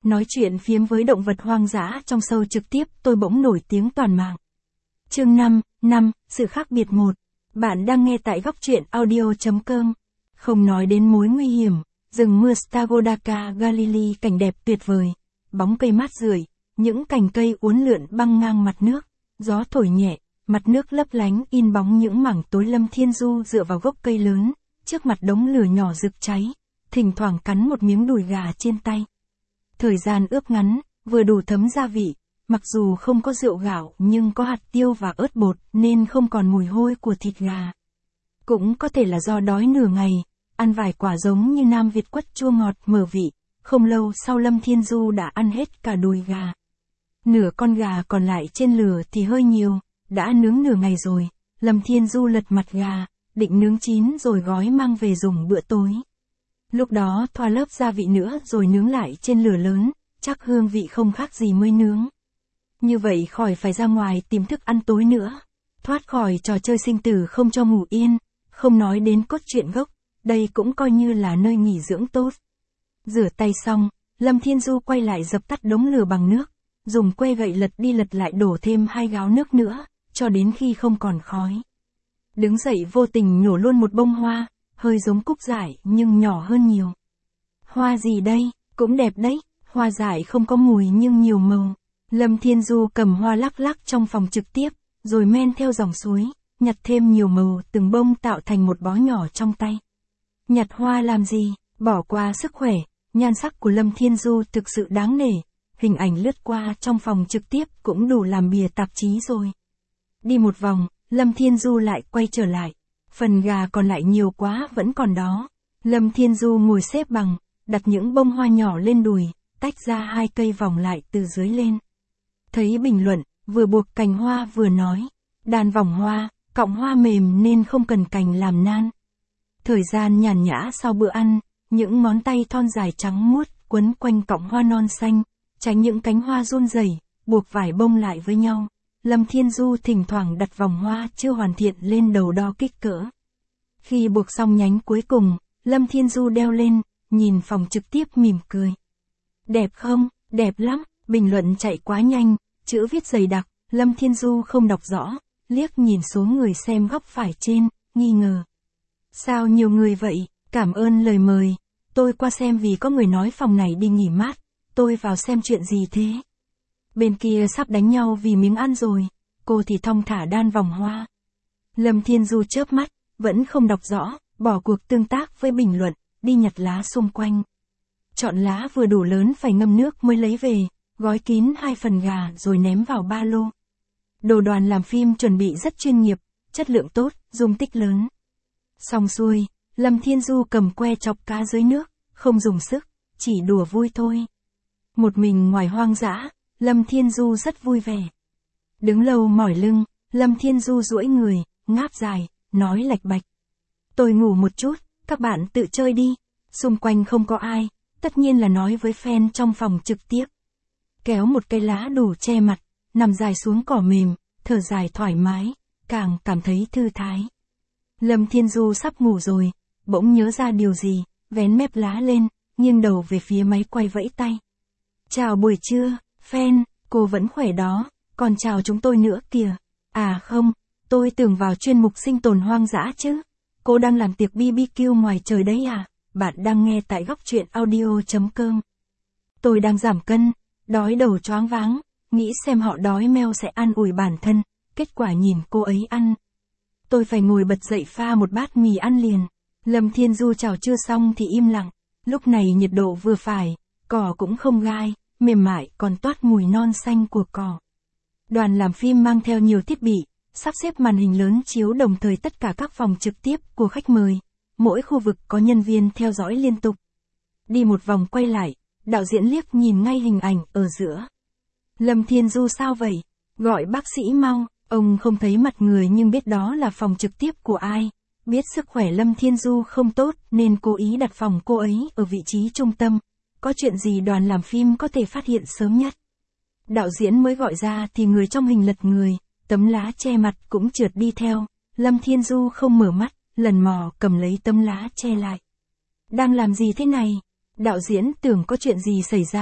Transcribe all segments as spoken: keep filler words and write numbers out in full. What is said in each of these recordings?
Nói chuyện phiếm với động vật hoang dã trong show trực tiếp tôi bỗng nổi tiếng toàn mạng. Chương năm, năm, sự khác biệt một. Bạn đang nghe tại góc truyện audio chấm com. Không nói đến mối nguy hiểm, rừng mưa Stagodaka Galilee cảnh đẹp tuyệt vời, bóng cây mát rượi, những cành cây uốn lượn băng ngang mặt nước, gió thổi nhẹ, mặt nước lấp lánh in bóng những mảng tối. Lâm Thiên Du dựa vào gốc cây lớn, trước mặt đống lửa nhỏ rực cháy, thỉnh thoảng cắn một miếng đùi gà trên tay. Thời gian ướp ngắn, vừa đủ thấm gia vị, mặc dù không có rượu gạo nhưng có hạt tiêu và ớt bột nên không còn mùi hôi của thịt gà. Cũng có thể là do đói nửa ngày, ăn vài quả giống như Nam Việt quất chua ngọt mở vị, không lâu sau Lâm Thiên Du đã ăn hết cả đùi gà. Nửa con gà còn lại trên lửa thì hơi nhiều, đã nướng nửa ngày rồi, Lâm Thiên Du lật mặt gà, định nướng chín rồi gói mang về dùng bữa tối. Lúc đó thoa lớp gia vị nữa rồi nướng lại trên lửa lớn, chắc hương vị không khác gì mới nướng. Như vậy khỏi phải ra ngoài tìm thức ăn tối nữa, thoát khỏi trò chơi sinh tử không cho ngủ yên, không nói đến cốt truyện gốc, đây cũng coi như là nơi nghỉ dưỡng tốt. Rửa tay xong, Lâm Thiên Du quay lại dập tắt đống lửa bằng nước, dùng que gậy lật đi lật lại đổ thêm hai gáo nước nữa, cho đến khi không còn khói. Đứng dậy vô tình nhổ luôn một bông hoa, hơi giống cúc dại nhưng nhỏ hơn nhiều. Hoa gì đây, cũng đẹp đấy, hoa dại không có mùi nhưng nhiều màu. Lâm Thiên Du cầm hoa lắc lắc trong phòng trực tiếp, rồi men theo dòng suối, nhặt thêm nhiều màu từng bông tạo thành một bó nhỏ trong tay. Nhặt hoa làm gì, bỏ qua sức khỏe, nhan sắc của Lâm Thiên Du thực sự đáng nể, hình ảnh lướt qua trong phòng trực tiếp cũng đủ làm bìa tạp chí rồi. Đi một vòng, Lâm Thiên Du lại quay trở lại, phần gà còn lại nhiều quá vẫn còn đó. Lâm Thiên Du ngồi xếp bằng, đặt những bông hoa nhỏ lên đùi, tách ra hai cây vòng lại từ dưới lên. Thấy bình luận, vừa buộc cành hoa vừa nói, đàn vòng hoa, cọng hoa mềm nên không cần cành làm nan. Thời gian nhàn nhã sau bữa ăn, những ngón tay thon dài trắng muốt quấn quanh cọng hoa non xanh, tránh những cánh hoa run rẩy, buộc vải bông lại với nhau. Lâm Thiên Du thỉnh thoảng đặt vòng hoa chưa hoàn thiện lên đầu đo kích cỡ. Khi buộc xong nhánh cuối cùng, Lâm Thiên Du đeo lên, nhìn phòng trực tiếp mỉm cười. Đẹp không? Đẹp lắm. Bình luận chạy quá nhanh, chữ viết dày đặc, Lâm Thiên Du không đọc rõ, liếc nhìn số người xem góc phải trên, nghi ngờ. Sao nhiều người vậy? Cảm ơn lời mời. Tôi qua xem vì có người nói phòng này đi nghỉ mát, tôi vào xem chuyện gì thế? Bên kia sắp đánh nhau vì miếng ăn rồi, cô thì thong thả đan vòng hoa. Lâm Thiên Du chớp mắt, vẫn không đọc rõ, bỏ cuộc tương tác với bình luận, đi nhặt lá xung quanh. Chọn lá vừa đủ lớn phải ngâm nước mới lấy về, gói kín hai phần gà rồi ném vào ba lô. Đồ đoàn làm phim chuẩn bị rất chuyên nghiệp, chất lượng tốt, dung tích lớn. Xong xuôi, Lâm Thiên Du cầm que chọc cá dưới nước, không dùng sức, chỉ đùa vui thôi. Một mình ngoài hoang dã, Lâm Thiên Du rất vui vẻ. Đứng lâu mỏi lưng, Lâm Thiên Du duỗi người, ngáp dài, nói lạch bạch. Tôi ngủ một chút, các bạn tự chơi đi. Xung quanh không có ai, tất nhiên là nói với fan trong phòng trực tiếp. Kéo một cây lá đủ che mặt, nằm dài xuống cỏ mềm, thở dài thoải mái, càng cảm thấy thư thái. Lâm Thiên Du sắp ngủ rồi, bỗng nhớ ra điều gì, vén mép lá lên, nghiêng đầu về phía máy quay vẫy tay. Chào buổi trưa, fan, cô vẫn khỏe đó, còn chào chúng tôi nữa kìa. À không, tôi tưởng vào chuyên mục sinh tồn hoang dã chứ. Cô đang làm tiệc bi bi kiu ngoài trời đấy à? Bạn đang nghe tại góc truyện audio chấm com. Tôi đang giảm cân, đói đầu choáng váng, nghĩ xem họ đói meo sẽ an ủi bản thân, kết quả nhìn cô ấy ăn. Tôi phải ngồi bật dậy pha một bát mì ăn liền. Lâm Thiên Du chào chưa xong thì im lặng, lúc này nhiệt độ vừa phải, cỏ cũng không gai, mềm mại còn toát mùi non xanh của cỏ. Đoàn làm phim mang theo nhiều thiết bị, sắp xếp màn hình lớn chiếu đồng thời tất cả các phòng trực tiếp của khách mời, mỗi khu vực có nhân viên theo dõi liên tục. Đi một vòng quay lại, đạo diễn liếc nhìn ngay hình ảnh ở giữa. Lâm Thiên Du sao vậy? Gọi bác sĩ mau, ông không thấy mặt người nhưng biết đó là phòng trực tiếp của ai. Biết sức khỏe Lâm Thiên Du không tốt nên cố ý đặt phòng cô ấy ở vị trí trung tâm. Có chuyện gì đoàn làm phim có thể phát hiện sớm nhất. Đạo diễn mới gọi ra thì người trong hình lật người, tấm lá che mặt cũng trượt đi theo. Lâm Thiên Du không mở mắt, lần mò cầm lấy tấm lá che lại. Đang làm gì thế này? Đạo diễn tưởng có chuyện gì xảy ra,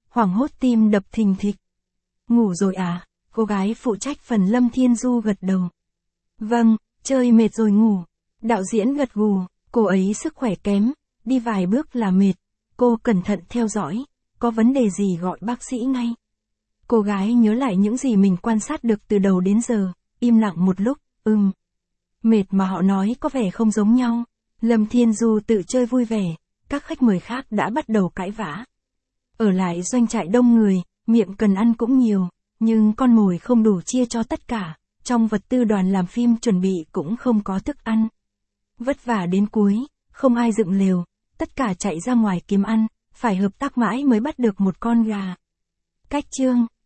hoảng hốt tim đập thình thịch. Ngủ rồi à? Cô gái phụ trách phần Lâm Thiên Du gật đầu. Vâng, chơi mệt rồi ngủ. Đạo diễn gật gù, cô ấy sức khỏe kém, đi vài bước là mệt. Cô cẩn thận theo dõi, có vấn đề gì gọi bác sĩ ngay. Cô gái nhớ lại những gì mình quan sát được từ đầu đến giờ, im lặng một lúc, ừm. Mệt mà họ nói có vẻ không giống nhau. Lâm Thiên Du tự chơi vui vẻ, các khách mời khác đã bắt đầu cãi vã. Ở lại doanh trại đông người, miệng cần ăn cũng nhiều, nhưng con mồi không đủ chia cho tất cả, trong vật tư đoàn làm phim chuẩn bị cũng không có thức ăn. Vất vả đến cuối, không ai dựng lều, tất cả chạy ra ngoài kiếm ăn, phải hợp tác mãi mới bắt được một con gà. Cách chương